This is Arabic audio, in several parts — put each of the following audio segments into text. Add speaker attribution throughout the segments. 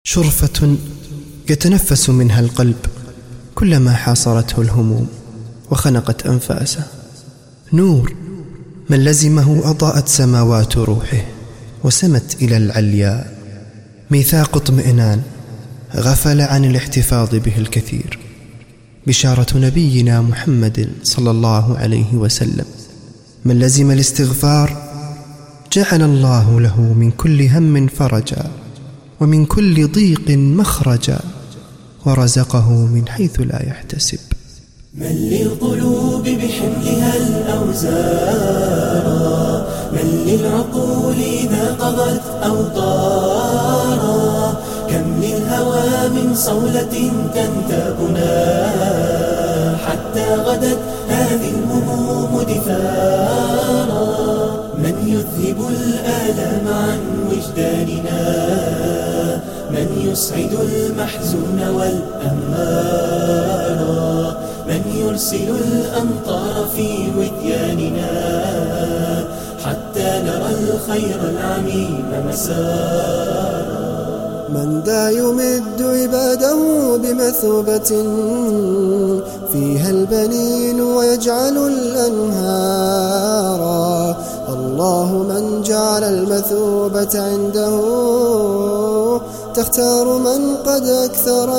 Speaker 1: شرفة يتنفس منها القلب كلما حاصرته الهموم وخنقت أنفاسه. نور من لزمه أضاءت سماوات روحه وسمت إلى العلياء. ميثاق اطمئنان غفل عن الاحتفاظ به الكثير. بشارة نبينا محمد صلى الله عليه وسلم: من لزم الاستغفار جعل الله له من كل هم فرجا ومن كل ضيق مخرجا ورزقه من حيث لا يحتسب.
Speaker 2: من للقلوب بحملها الأوزارا، من للعقول إذا قضت أوطارا، كم للهوى من صولة تنتابنا حتى غدت هذه الهموم دثارا. من يذهب الآلام عن وجداننا، من يسعد المحزون والأمارا، من يرسل الأمطار في ودياننا حتى نرى الخير العميم مسارا.
Speaker 3: من ذا يمد عباده بمثوبة فيها البنين ويجعل الأنهارا. الله من جعل المثوبة عنده تختار من قد أكثر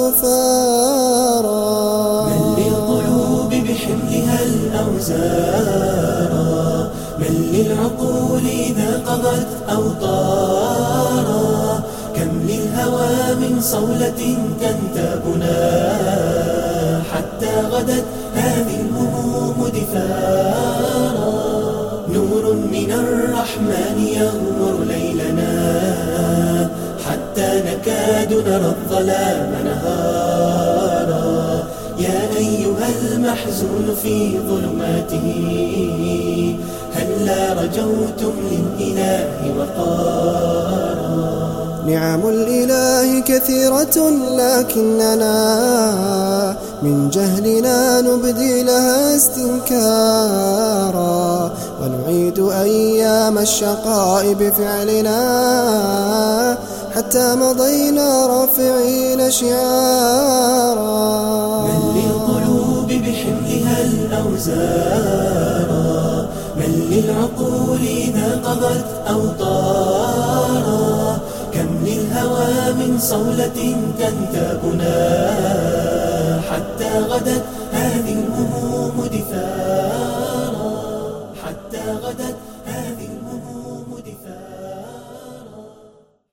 Speaker 3: استغفارا.
Speaker 2: من للقلوب بحملها الأوزارا، من للعقول إذا قضت أوطارا، كم للهوى من صولة تنتابنا حتى غدت هذه الهموم دثارا. نور من الرحمن يغمر ليلنا حتى نكاد نرى الظلام نهارا. يا أيها المحزون في ظلماته، هلا رجوتم للإله وقارا.
Speaker 3: نعم الإله كثيرة لكننا من جهلنا نبدي لها استنكارا، ونعيد أيام الشقاء بفعلنا حتى مضينا رافعين شعارا.
Speaker 2: من للقلوب بحملها الأوزارا، من للعقول إذا قضت أوطارا، كم للهوى من صولة تنتابنا حتى غدت